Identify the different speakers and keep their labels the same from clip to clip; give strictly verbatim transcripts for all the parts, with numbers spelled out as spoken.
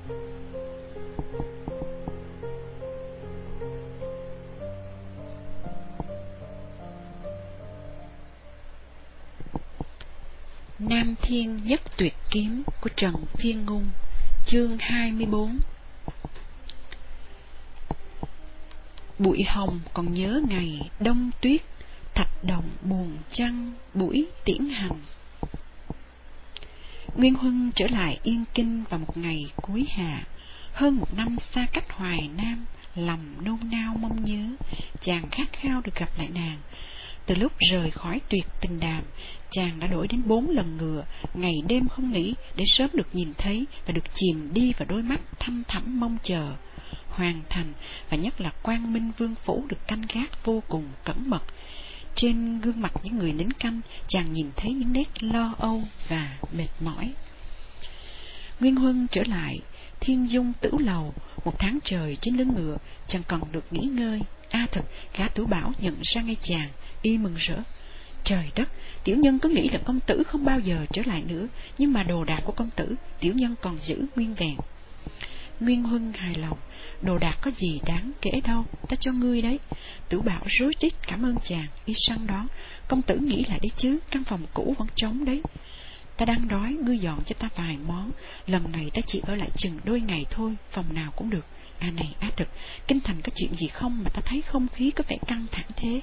Speaker 1: Nam Thiên Nhất Tuyệt Kiếm của Trần Phiên Ngôn. Chương hai mươi bốn. Bụi hồng còn nhớ ngày đông tuyết, thạch động buồn chăng buổi tiễn hành. Nguyên Huân trở lại Yên Kinh vào một ngày cuối hạ. Hơn một năm xa cách Hoài Nam, lòng nôn nao mong nhớ, chàng khát khao được gặp lại nàng. Từ lúc rời khỏi Tuyệt Tình Đàm, chàng đã đổi đến bốn lần ngựa, ngày đêm không nghỉ để sớm được nhìn thấy và được chìm đi vào đôi mắt thăm thẳm mong chờ. Hoàng thành và nhất là Quang Minh Vương phủ được canh gác vô cùng cẩn mật. Trên gương mặt những người lính canh, chàng nhìn thấy những nét lo âu và mệt mỏi. Nguyên Huân trở lại Thiên Dung Tử Lầu. Một tháng trời trên lưng ngựa, chàng cần được nghỉ ngơi. A à thật, gã Tử Bảo nhận ra ngay chàng, y mừng rỡ. Trời đất, tiểu nhân có nghĩ là công tử không bao giờ trở lại nữa, nhưng mà đồ đạc của công tử, tiểu nhân còn giữ nguyên vẹn. Nguyên Huân hài lòng. Đồ đạc có gì đáng kể đâu, ta cho ngươi đấy. Tử Bảo rối rít cảm ơn chàng, y săn đón. Công tử nghĩ lại đấy chứ, căn phòng cũ vẫn trống đấy. Ta đang đói, ngươi dọn cho ta vài món. Lần này ta chỉ ở lại chừng đôi ngày thôi, phòng nào cũng được. À này Á Thực, kinh thành có chuyện gì không mà ta thấy không khí có vẻ căng thẳng thế?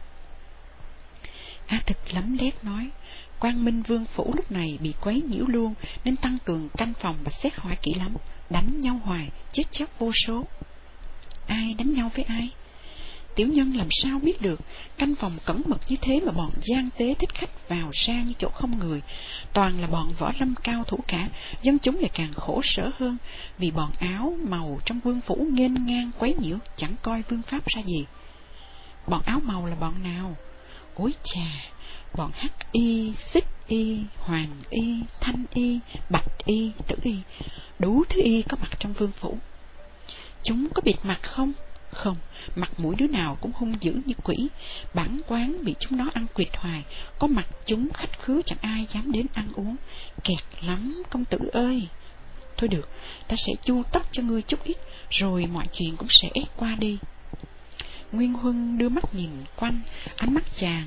Speaker 1: Á Thực lấm lét nói, Quang Minh Vương phủ lúc này bị quấy nhiễu luôn, nên tăng cường canh phòng và xét hỏi kỹ lắm. Đánh nhau hoài, chết chóc vô số. Ai đánh nhau với ai? Tiểu nhân làm sao biết được. Canh phòng cẩn mật như thế mà bọn gian tế thích khách vào ra như chỗ không người. Toàn là bọn võ lâm cao thủ cả. Dân chúng lại càng khổ sở hơn, vì bọn áo màu trong vương phủ nghênh ngang quấy nhiễu, chẳng coi vương pháp ra gì. Bọn áo màu là bọn nào? Ôi chà, bọn hắc y, xích y, hoàng y, thanh y, bạch y, tử y, đủ thứ y có mặt trong vương phủ. Chúng có bịt mặt không? Không, mặt mũi đứa nào cũng hung dữ như quỷ. Bản quán bị chúng nó ăn quỵt hoài, có mặt chúng khách khứa chẳng ai dám đến ăn uống. Kẹt lắm công tử ơi. Thôi được, ta sẽ chu tất cho ngươi chút ít, rồi mọi chuyện cũng sẽ qua đi. Nguyên Huân đưa mắt nhìn quanh, ánh mắt chàng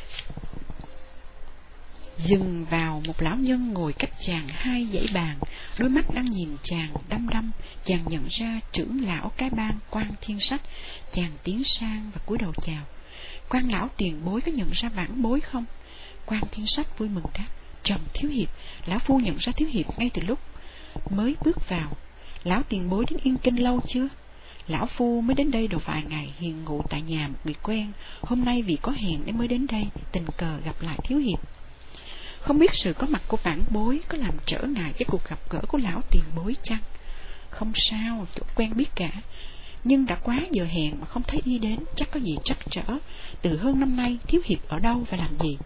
Speaker 1: dừng vào một lão nhân ngồi cách chàng hai dãy bàn, đôi mắt đang nhìn chàng đăm đăm. Chàng nhận ra trưởng lão cái bang Quan Thiên Sách. Chàng tiến sang và cúi đầu chào. Quan lão tiền bối có nhận ra vãn bối không? Quan Thiên Sách vui mừng đáp, Trầm thiếu hiệp. Lão phu nhận ra thiếu hiệp ngay từ lúc mới bước vào. Lão tiền bối đến Yên Kinh lâu chưa? Lão phu mới đến đây được vài ngày, hiện ngụ tại nhà một người quen. Hôm nay vì có hẹn nên mới đến đây, tình cờ gặp lại thiếu hiệp. Không biết sự có mặt của vãn bối có làm trở ngại cái cuộc gặp gỡ của lão tiền bối chăng? Không sao, chỗ quen biết cả. Nhưng đã quá giờ hẹn mà không thấy y đến, chắc có gì trắc trở. Từ hơn năm nay thiếu hiệp ở đâu và làm gì?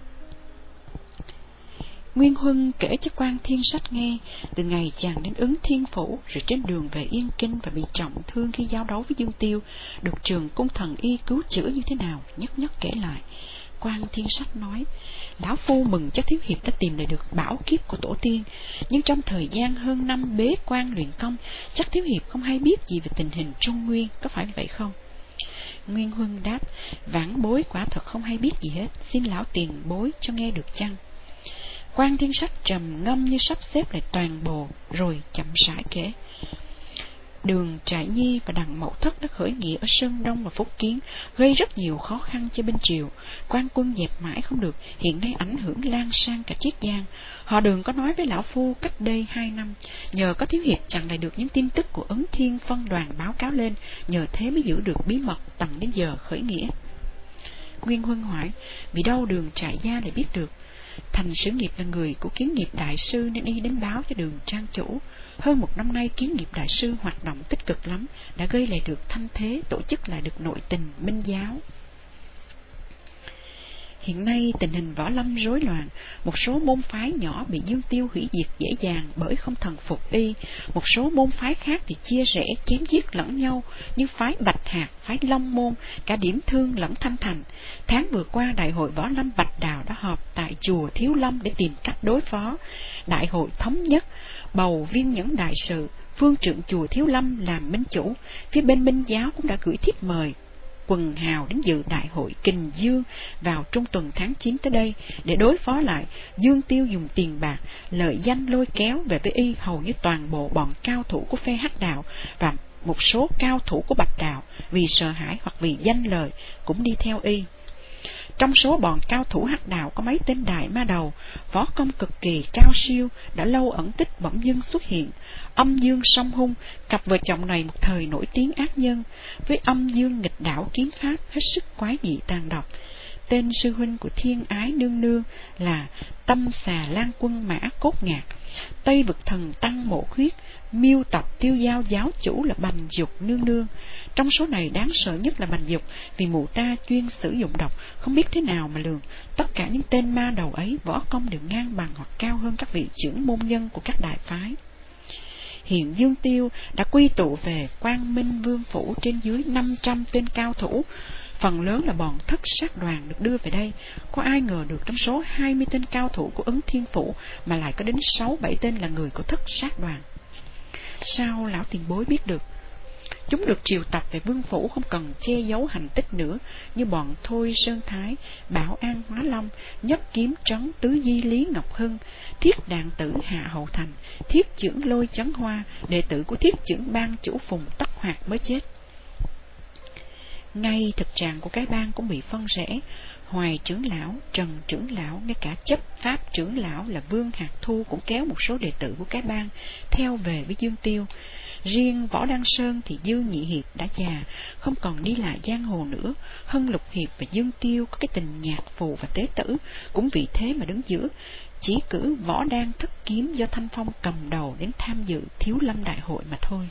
Speaker 1: Nguyên Huân kể cho Quan Thiên Sách nghe từ ngày chàng đến Ứng Thiên Phủ, rồi trên đường về Yên Kinh và bị trọng thương khi giao đấu với Dương Tiêu, được Trường Cung Thần Y cứu chữa như thế nào, nhất nhất kể lại. Quan Thiên Sách nói, lão phu mừng cho thiếu hiệp đã tìm lại được bảo kiếp của tổ tiên, nhưng trong thời gian hơn năm bế quan luyện công, chắc thiếu hiệp không hay biết gì về tình hình Trung Nguyên, có phải vậy không? Nguyên Huân đáp, vãn bối quả thật không hay biết gì hết, xin lão tiền bối cho nghe được chăng? Quan Thiên Sách trầm ngâm như sắp xếp lại toàn bộ, rồi chậm rãi kể. Đường Trại Nhi và Đặng Mậu Thất đã khởi nghĩa ở Sơn Đông và Phúc Kiến, gây rất nhiều khó khăn cho bên Triều. Quan quân dẹp mãi không được, hiện nay ảnh hưởng lan sang cả Triết Giang. Họ Đường có nói với lão phu cách đây hai năm, nhờ có thiếu hiệp chặn lại được những tin tức của Ấn Thiên phân đoàn báo cáo lên, nhờ thế mới giữ được bí mật tận đến giờ khởi nghĩa. Nguyên Huân hỏi, vì đâu Đường Trại Gia lại biết được? Thành Sử Nghiệp là người của Kiến Nghiệp đại sư nên y đến báo cho Đường trang chủ. Hơn một năm nay Kiến Nghiệp đại sư hoạt động tích cực lắm, đã gây lại được thanh thế, tổ chức lại được nội tình minh giáo. Hiện nay tình hình võ lâm rối loạn, một số môn phái nhỏ bị Dương Tiêu hủy diệt dễ dàng bởi không thần phục y, một số môn phái khác thì chia rẽ chém giết lẫn nhau, như phái Bạch Hạc, phái Long Môn, cả Điểm Thương lẫn Thanh Thành. Tháng vừa qua, đại hội võ lâm Bạch Đào đã họp tại chùa Thiếu Lâm để tìm cách đối phó. Đại hội thống nhất bầu Viên Nhẫn đại sự, phương trượng chùa Thiếu Lâm làm minh chủ. Phía bên Minh giáo cũng đã gửi thiếp mời quần hào đến dự đại hội Kình Dương vào trung tuần tháng chín tới đây để đối phó lại. Dương Tiêu dùng tiền bạc, lợi danh lôi kéo về với y hầu như toàn bộ bọn cao thủ của phe Hắc Đạo và một số cao thủ của Bạch Đạo, vì sợ hãi hoặc vì danh lời cũng đi theo y. Trong số bọn cao thủ Hắc Đạo có mấy tên đại ma đầu, võ công cực kỳ cao siêu, đã lâu ẩn tích bỗng dưng xuất hiện. Âm Dương Song Hung, cặp vợ chồng này một thời nổi tiếng ác nhân, với Âm Dương nghịch đảo kiếm pháp hết sức quái dị tàn độc. Tên sư huynh của Thiên Ái nương nương là Tâm Xà Lan Quân Mã Cốt Ngạc, Tây Vực Thần Tăng Mộ Khuyết, Miêu tộc Tiêu Giao giáo chủ là Bành Dục nương nương. Trong số này đáng sợ nhất là Bành Dục, vì mụ ta chuyên sử dụng độc, không biết thế nào mà lường. Tất cả những tên ma đầu ấy võ công đều ngang bằng hoặc cao hơn các vị trưởng môn nhân của các đại phái. Hiện Dương Tiêu đã quy tụ về Quang Minh Vương phủ trên dưới năm trăm tên cao thủ, phần lớn là bọn Thất Sát đoàn được đưa về đây. Có ai ngờ được trong số hai mươi tên cao thủ của Ứng Thiên phủ mà lại có đến sáu bảy tên là người của Thất Sát đoàn. Sao lão tiền bối biết được? Chúng được triều tập về vương phủ không cần che giấu hành tích nữa, như bọn Thôi Sơn Thái, Bảo An Hóa Long, Nhất Kiếm Trấn Tứ Di Lý Ngọc Hưng, Thiết Đạn Tử Hạ Hậu Thành, Thiết Chưởng Lôi Chấn Hoa, đệ tử của Thiết Chưởng Ban chủ Phùng Tất Hoạt mới chết. Ngay thực trạng của cái bang cũng bị phân rẽ. Hoài trưởng lão, Trần trưởng lão, ngay cả chấp pháp trưởng lão là Vương Hạc Thu cũng kéo một số đệ tử của cái bang theo về với Dương Tiêu. Riêng Võ Đăng Sơn thì Dương Nhị Hiệp đã già, không còn đi lại giang hồ nữa. Hân Lục Hiệp và Dương Tiêu có cái tình nhạc phù và tế tử, cũng vì thế mà đứng giữa. Chỉ cử Võ Đan Thất Kiếm do Thanh Phong cầm đầu đến tham dự Thiếu Lâm đại hội mà thôi.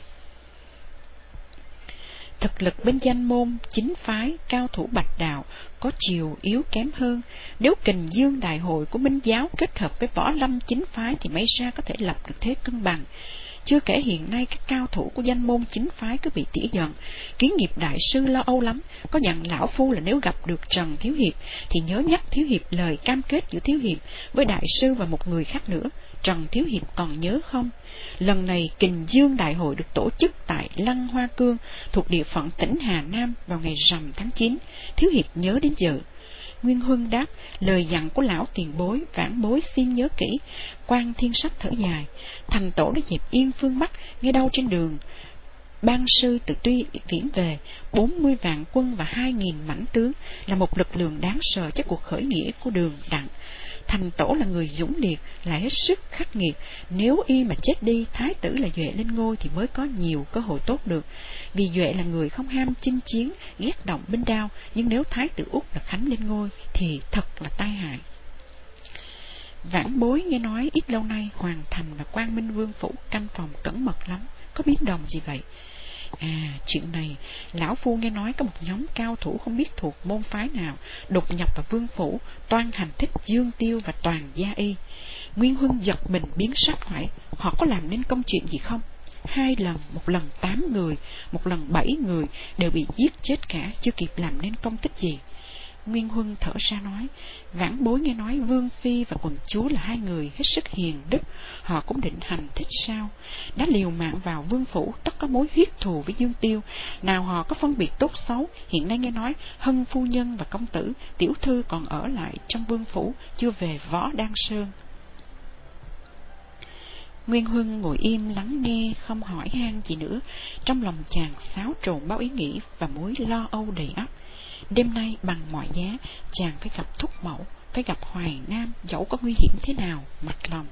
Speaker 1: Thực lực bên danh môn chính phái cao thủ Bạch Đạo có chiều yếu kém hơn. Nếu Kình Dương đại hội của Minh giáo kết hợp với võ lâm chính phái thì may ra có thể lập được thế cân bằng. Chưa kể hiện nay các cao thủ của danh môn chính phái cứ bị tỉa giận. Kiến Nghiệp đại sư lo âu lắm, có dặn lão phu là nếu gặp được Trần Thiếu Hiệp thì nhớ nhắc Thiếu Hiệp lời cam kết giữa Thiếu Hiệp với đại sư và một người khác nữa. Trần Thiếu Hiệp còn nhớ không? Lần này Kình Dương đại hội được tổ chức tại Lăng Hoa Cương thuộc địa phận tỉnh Hà Nam vào ngày rằm tháng chín. Thiếu Hiệp nhớ đến giờ. Nguyên Huân đáp, lời dặn của lão tiền bối, vãn bối xin nhớ kỹ. Quan Thiên Sách thở dài, thành tổ đã dẹp yên phương Bắc, ngay đâu trên đường ban sư từ Tuy Viễn về, bốn mươi vạn quân và hai nghìn mãnh tướng là một lực lượng đáng sợ cho cuộc khởi nghĩa của Đường Đặng. Thành tổ là người dũng liệt, lại hết sức khắc nghiệt. Nếu y mà chết đi, thái tử là Duệ lên ngôi thì mới có nhiều cơ hội tốt được. Vì Duệ là người không ham chinh chiến, ghét động binh đao, nhưng nếu thái tử Úc là Khánh lên ngôi thì thật là tai hại. Vãn bối nghe nói ít lâu nay Hoàng Thành và Quang Minh Vương phủ canh phòng cẩn mật lắm, có biến động gì vậy? À, chuyện này, lão phu nghe nói có một nhóm cao thủ không biết thuộc môn phái nào đột nhập vào vương phủ, toan hành thích Dương Tiêu và toàn gia y. Nguyên Huân giật mình biến sắc hỏi, họ có làm nên công chuyện gì không? Hai lần, một lần tám người, một lần bảy người đều bị giết chết cả, chưa kịp làm nên công tích gì. Nguyên Huân thở ra nói, vãn bối nghe nói Vương Phi và quần chúa là hai người hết sức hiền đức, họ cũng định hành thích sao? Đã liều mạng vào vương phủ, tất có mối huyết thù với Dương Tiêu, nào họ có phân biệt tốt xấu. Hiện nay nghe nói Hân phu nhân và công tử, tiểu thư còn ở lại trong vương phủ, chưa về Võ Đan Sơn. Nguyên Huân ngồi im lắng nghe, không hỏi han gì nữa. Trong lòng chàng xáo trộn bao ý nghĩ và mối lo âu đầy ắp. Đêm nay bằng mọi giá chàng phải gặp Thúc Mẫu, phải gặp Hoài Nam, dẫu có nguy hiểm thế nào, mặt lòng.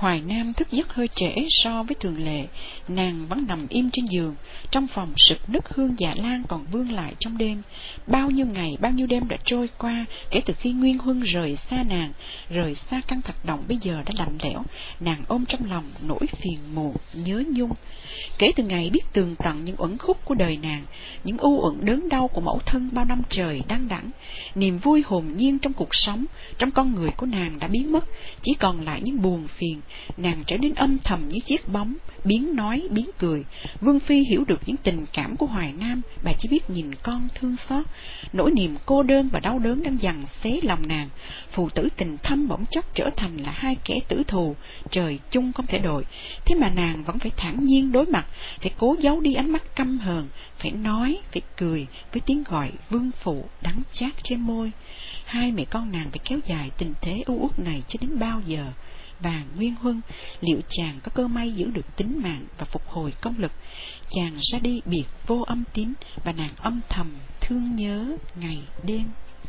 Speaker 1: Hoài Nam thức giấc hơi trễ so với thường lệ, nàng vẫn nằm im trên giường, trong phòng sực nức hương dạ lan còn vương lại trong đêm. Bao nhiêu ngày, bao nhiêu đêm đã trôi qua kể từ khi Nguyên Huân rời xa nàng, rời xa căn thạch động bây giờ đã lạnh lẽo, nàng ôm trong lòng nỗi phiền muộn nhớ nhung. Kể từ ngày biết tường tận những uẩn khúc của đời nàng, những ưu uẩn đớn đau của mẫu thân bao năm trời đăng đẳng, niềm vui hồn nhiên trong cuộc sống, trong con người của nàng đã biến mất, chỉ còn lại những buồn phiền. Nàng trở nên âm thầm như chiếc bóng, biến nói biến cười. Vương phi hiểu được những tình cảm của Hoài Nam, bà chỉ biết nhìn con thương xót. Nỗi niềm cô đơn và đau đớn đang giằng xé lòng nàng. Phụ tử tình thâm bỗng chốc trở thành là hai kẻ tử thù, trời chung không thể đội. Thế mà nàng vẫn phải thản nhiên đối mặt, phải cố giấu đi ánh mắt căm hờn, phải nói, phải cười với tiếng gọi vương phụ đắng chát trên môi. Hai mẹ con nàng phải kéo dài tình thế u uất này cho đến bao giờ? Và Nguyên Huân, liệu chàng có cơ may giữ được tính mạng và phục hồi công lực? Chàng ra đi biệt vô âm tín, và nàng âm thầm thương nhớ ngày đêm.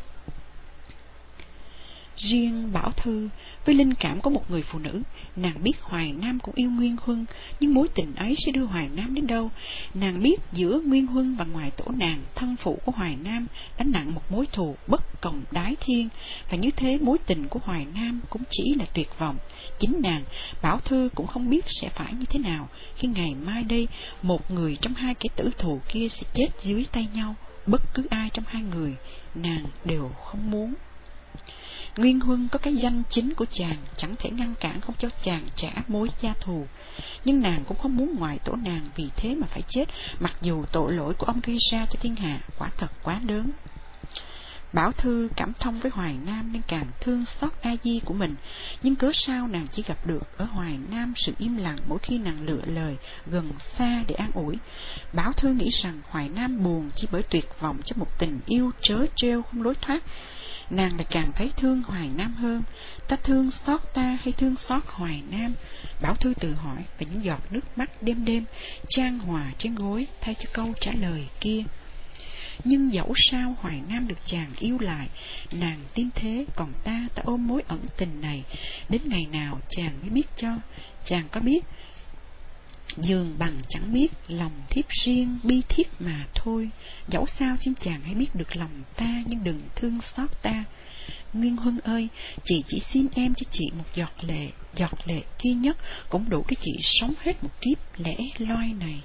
Speaker 1: Riêng Bảo Thư, với linh cảm của một người phụ nữ, nàng biết Hoài Nam cũng yêu Nguyên Huân, nhưng mối tình ấy sẽ đưa Hoài Nam đến đâu? Nàng biết giữa Nguyên Huân và ngoại tổ nàng, thân phụ của Hoài Nam, đã nặng một mối thù bất cộng đái thiên, và như thế mối tình của Hoài Nam cũng chỉ là tuyệt vọng. Chính nàng, Bảo Thư cũng không biết sẽ phải như thế nào khi ngày mai đây một người trong hai kẻ tử thù kia sẽ chết dưới tay nhau. Bất cứ ai trong hai người, nàng đều không muốn. Nguyên Huân có cái danh chính của chàng, chẳng thể ngăn cản không cho chàng trả mối gia thù, nhưng nàng cũng không muốn ngoại tổ nàng vì thế mà phải chết, mặc dù tội lỗi của ông gây ra cho thiên hạ quả thật quá lớn. Bảo Thư cảm thông với Hoài Nam nên càng thương xót A Di của mình, nhưng cớ sao nàng chỉ gặp được ở Hoài Nam sự im lặng mỗi khi nàng lựa lời gần xa để an ủi. Bảo Thư nghĩ rằng Hoài Nam buồn chỉ bởi tuyệt vọng cho một tình yêu trớ trêu không lối thoát. Nàng lại càng thấy thương Hoài Nam hơn. Ta thương xót ta hay thương xót Hoài Nam? Bảo Thư tự hỏi, và những giọt nước mắt đêm đêm chan hòa trên gối thay cho câu trả lời kia. Nhưng dẫu sao Hoài Nam được chàng yêu lại, nàng tin thế, còn ta ta ôm mối ẩn tình này, đến ngày nào chàng mới biết cho. Chàng có biết, dường bằng chẳng biết, lòng thiếp riêng bi thiết mà thôi. Dẫu sao xin chàng hãy biết được lòng ta, nhưng đừng thương xót ta. Nguyên Huân ơi, chị chỉ xin em cho chị một giọt lệ, giọt lệ duy nhất cũng đủ để chị sống hết một kiếp lẻ loi này.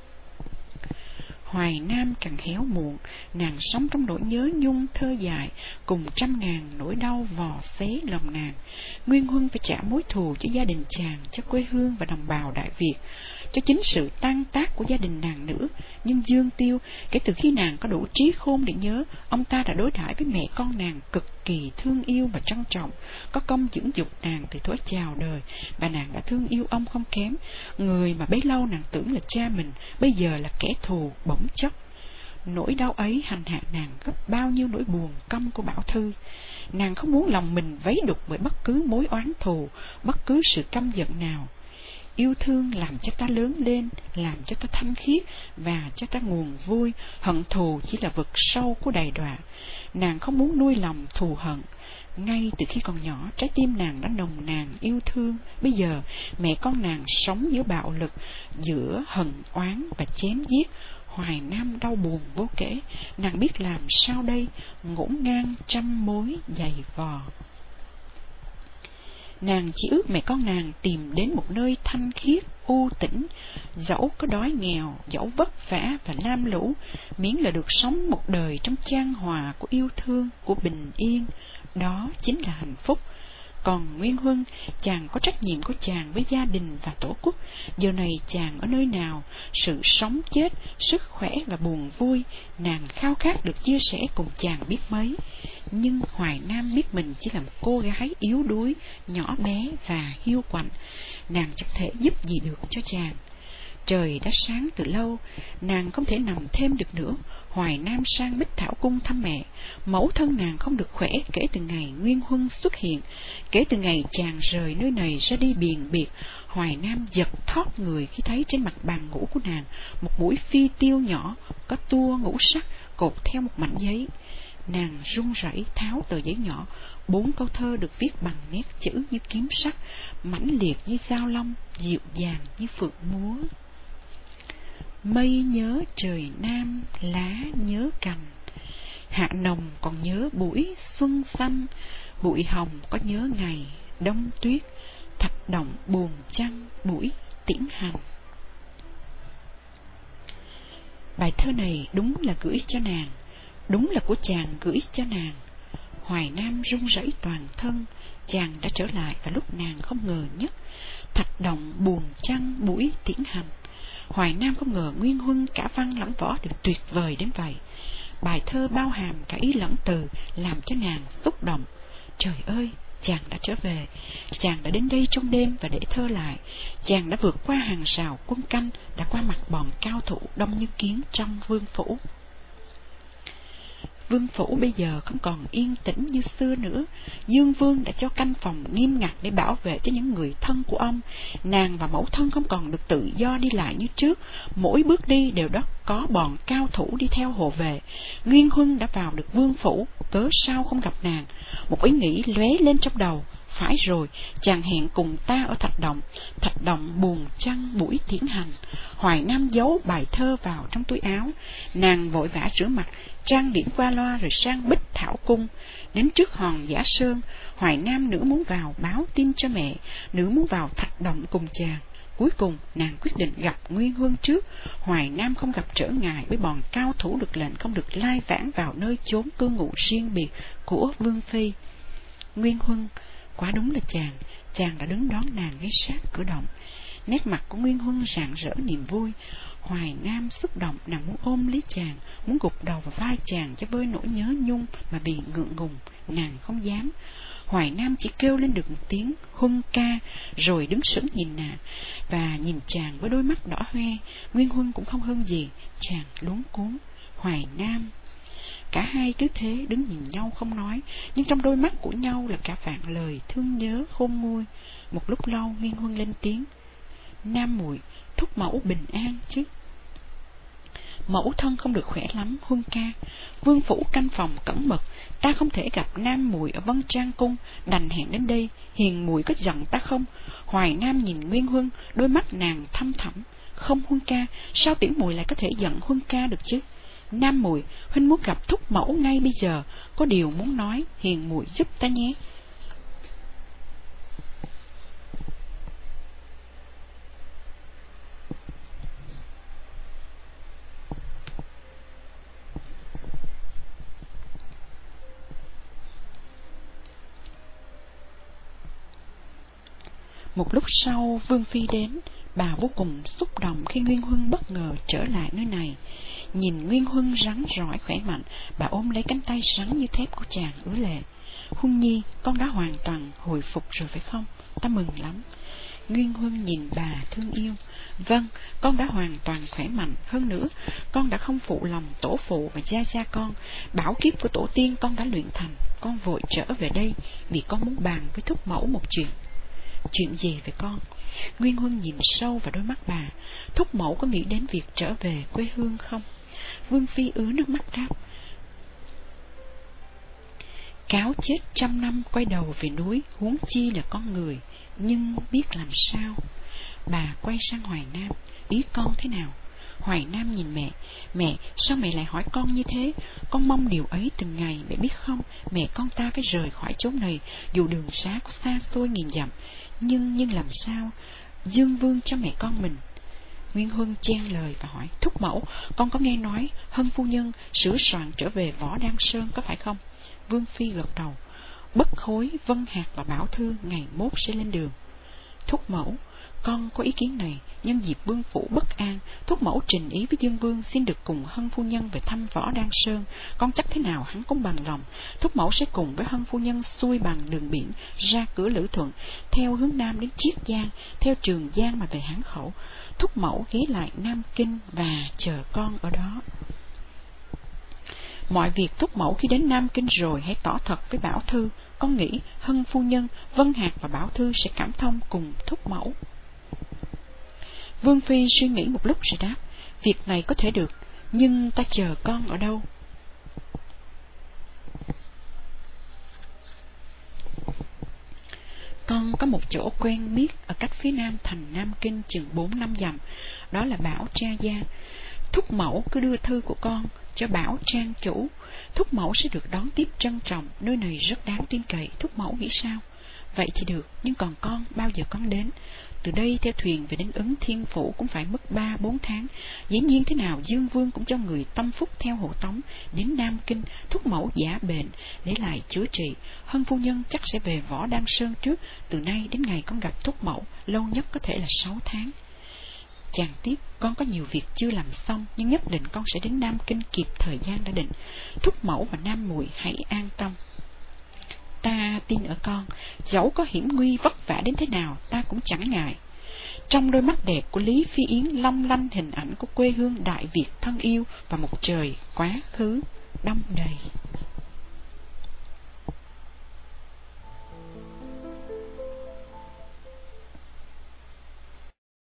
Speaker 1: Hoài Nam càng héo muộn, nàng sống trong nỗi nhớ nhung thơ dài, cùng trăm ngàn nỗi đau vò xé lòng nàng. Nguyên Huân phải trả mối thù cho gia đình chàng, cho quê hương và đồng bào Đại Việt, cho chính sự tan tác của gia đình nàng nữa. Nhưng Dương Tiêu, kể từ khi nàng có đủ trí khôn để nhớ, ông ta đã đối đãi với mẹ con nàng cực kỳ thương yêu và trân trọng, có công dưỡng dục nàng từ thuở chào đời, và nàng đã thương yêu ông không kém. Người mà bấy lâu nàng tưởng là cha mình, bây giờ là kẻ thù bỗng chốc. Nỗi đau ấy hành hạ nàng gấp bao nhiêu nỗi buồn căm của Bảo Thư. Nàng không muốn lòng mình vấy đục bởi bất cứ mối oán thù, bất cứ sự căm giận nào. Yêu thương làm cho ta lớn lên, làm cho ta thanh khiết và cho ta nguồn vui. Hận thù chỉ là vực sâu của đầy đọa. Nàng không muốn nuôi lòng thù hận. Ngay từ khi còn nhỏ, trái tim nàng đã nồng nàn yêu thương. Bây giờ mẹ con nàng sống giữa bạo lực, giữa hận oán và chém giết. Hoài Nam đau buồn vô kể. Nàng biết làm sao đây, ngổn ngang trăm mối dày vò. Nàng chỉ ước mẹ con nàng tìm đến một nơi thanh khiết, u tĩnh, dẫu có đói nghèo, dẫu vất vả và lam lũ, miễn là được sống một đời trong chan hòa của yêu thương, của bình yên. Đó chính là hạnh phúc. Còn Nguyên Huân, chàng có trách nhiệm của chàng với gia đình và tổ quốc. Giờ này chàng ở nơi nào, sự sống chết, sức khỏe và buồn vui, nàng khao khát được chia sẻ cùng chàng biết mấy. Nhưng Hoài Nam biết mình chỉ là một cô gái yếu đuối, nhỏ bé và hiu quạnh. Nàng chẳng thể giúp gì được cho chàng. Trời đã sáng từ lâu, nàng không thể nằm thêm được nữa. Hoài Nam sang Bích Thảo Cung thăm mẹ. Mẫu thân nàng không được khỏe kể từ ngày Nguyên Huân xuất hiện. Kể từ ngày chàng rời nơi này ra đi biền biệt, Hoài Nam giật thót người khi thấy trên mặt bàn ngủ của nàng một mũi phi tiêu nhỏ có tua ngũ sắc cột theo một mảnh giấy. Nàng run rẩy tháo tờ giấy nhỏ, bốn câu thơ được viết bằng nét chữ như kiếm sắc, mãnh liệt như dao long, dịu dàng như phượng múa. Mây nhớ trời Nam, lá nhớ cành, hạ nồng còn nhớ buổi xuân xanh, bụi hồng có nhớ ngày đông tuyết, thạch động buồn chăng buổi tiễn hành. Bài thơ này đúng là gửi cho nàng, đúng là của chàng gửi cho nàng. Hoài Nam run rẩy toàn thân, chàng đã trở lại vào lúc nàng không ngờ nhất. Thạch động buồn chăng buổi tiễn hành. Hoài Nam không ngờ Nguyên Huân cả văn lẫn võ đều tuyệt vời đến vậy. Bài thơ bao hàm cả ý lẫn từ, làm cho nàng xúc động. Trời ơi, chàng đã trở về, chàng đã đến đây trong đêm và để thơ lại, chàng đã vượt qua hàng rào quân canh, đã qua mặt bọn cao thủ đông như kiến trong vương phủ. Vương phủ bây giờ không còn yên tĩnh như xưa nữa. Dương Vương đã cho canh phòng nghiêm ngặt để bảo vệ cho những người thân của ông. Nàng và mẫu thân không còn được tự do đi lại như trước, mỗi bước đi đều đó có bọn cao thủ đi theo hộ vệ. Nguyên Huân đã vào được vương phủ, cớ sao không gặp nàng? Một ý nghĩ lóe lên trong đầu. Phải rồi, chàng hẹn cùng ta ở thạch động. Thạch động buồn chăng buổi tiễn hành. Hoài Nam giấu bài thơ vào trong túi áo. Nàng vội vã rửa mặt, trang điểm qua loa rồi sang Bích Thảo Cung. Đến trước hòn Giả Sơn, Hoài Nam nửa muốn vào báo tin cho mẹ, nửa muốn vào thạch động cùng chàng. Cuối cùng nàng quyết định gặp Nguyên Huân trước. Hoài Nam không gặp trở ngại với bọn cao thủ được lệnh không được lai vãng vào nơi chốn cư ngụ riêng biệt của Vương Phi. Nguyên Huân, quá đúng là chàng, chàng đã đứng đón nàng ngay sát cửa động. Nét mặt của Nguyên Huân rạng rỡ niềm vui. Hoài Nam xúc động, nàng muốn ôm lấy chàng, muốn gục đầu vào vai chàng cho vơi nỗi nhớ nhung mà bị ngượng ngùng, nàng không dám. Hoài Nam chỉ kêu lên được một tiếng Huân ca, rồi đứng sững nhìn nàng và nhìn chàng với đôi mắt đỏ hoe. Nguyên Huân cũng không hơn gì, chàng luống cuống. Hoài Nam. Cả hai cứ thế đứng nhìn nhau không nói, nhưng trong đôi mắt của nhau là cả vạn lời thương nhớ khôn nguôi. Một lúc lâu Nguyên Huân lên tiếng: Nam muội, thúc mẫu bình an chứ? Mẫu thân không được khỏe lắm Huân ca. Vương phủ canh phòng cẩn mật, ta không thể gặp Nam muội ở Vân Trang cung, đành hẹn đến đây. Hiền muội có giận ta không? Hoài Nam nhìn Nguyên Huân, đôi mắt nàng thâm thẳm. Không Huân ca, sao tiểu muội lại có thể giận Huân ca được chứ? Nam muội, huynh muốn gặp thúc mẫu ngay bây giờ, có điều muốn nói, hiền muội giúp ta nhé. Một lúc sau Vương Phi đến, bà vô cùng xúc động khi Nguyên Huân bất ngờ trở lại nơi này. Nhìn Nguyên Huân rắn rỏi khỏe mạnh, bà ôm lấy cánh tay rắn như thép của chàng ứa lệ. Huân nhi, con đã hoàn toàn hồi phục rồi phải không? Ta mừng lắm. Nguyên Huân nhìn bà thương yêu. Vâng, con đã hoàn toàn khỏe mạnh. Hơn nữa, con đã không phụ lòng tổ phụ và gia gia con. Bảo kiếp của tổ tiên con đã luyện thành. Con vội trở về đây vì con muốn bàn với thúc mẫu một chuyện. Chuyện gì vậy con? Nguyên Huân nhìn sâu vào đôi mắt bà. Thúc mẫu có nghĩ đến việc trở về quê hương không? Vương Phi ứa nước mắt đáp: Cáo chết trăm năm quay đầu về núi, huống chi là con người. Nhưng biết làm sao? Bà quay sang Hoài Nam: Ý con thế nào? Hoài Nam nhìn mẹ: Mẹ, sao mẹ lại hỏi con như thế? Con mong điều ấy từng ngày, mẹ biết không? Mẹ con ta phải rời khỏi chốn này, dù đường xá có xa xôi nghìn dặm. Nhưng, nhưng làm sao? Dương Vương cho mẹ con mình. Nguyên Huân chen lời và hỏi: Thúc mẫu, con có nghe nói Hân phu nhân sửa soạn trở về Võ Đăng Sơn có phải không? Vương Phi gật đầu. Bất Hối, Vân Hạc và Bảo Thư ngày mốt sẽ lên đường. Thúc mẫu, con có ý kiến này, nhân dịp vương phủ bất an, thúc mẫu trình ý với Dương Vương xin được cùng Hân phu nhân về thăm Võ Đăng Sơn. Con chắc thế nào hắn cũng bằng lòng. Thúc mẫu sẽ cùng với Hân phu nhân xuôi bằng đường biển ra cửa Lữ Thuận, theo hướng nam đến Triết Giang, theo Trường Giang mà về Hán Khẩu. Thúc mẫu ghé lại Nam Kinh và chờ con ở đó. Mọi việc thúc mẫu khi đến Nam Kinh rồi hãy tỏ thật với Bảo Thư. Con nghĩ Hân phu nhân, Vân Hạc và Bảo Thư sẽ cảm thông cùng thúc mẫu. Vương Phi suy nghĩ một lúc rồi đáp: Việc này có thể được, nhưng ta chờ con ở đâu? Con có một chỗ quen biết ở cách phía nam thành Nam Kinh chừng bốn năm dặm, đó là Bảo Tra Gia. Thúc mẫu cứ đưa thư của con cho Bảo Trang chủ, thúc mẫu sẽ được đón tiếp trân trọng, nơi này rất đáng tin cậy, thúc mẫu nghĩ sao? Vậy thì được, nhưng còn con, bao giờ con đến? Từ đây theo thuyền về đến Ứng Thiên Phủ cũng phải mất ba bốn tháng. Dĩ nhiên thế nào Dương Vương cũng cho người tâm phúc theo hộ tống đến Nam Kinh. Thúc mẫu giả bệnh để lại chữa trị. Hân phu nhân chắc sẽ về Võ Đăng Sơn trước. Từ nay đến ngày con gặp thúc mẫu, lâu nhất có thể là sáu tháng. Chàng tiếp, con có nhiều việc chưa làm xong, nhưng nhất định con sẽ đến Nam Kinh kịp thời gian đã định. Thúc mẫu và Nam muội hãy an tâm. Ta tin ở con, dẫu có hiểm nguy vất vả đến thế nào ta cũng chẳng ngại. Trong đôi mắt đẹp của Lý Phi Yến long lanh hình ảnh của quê hương Đại Việt thân yêu và một trời quá khứ đông đầy.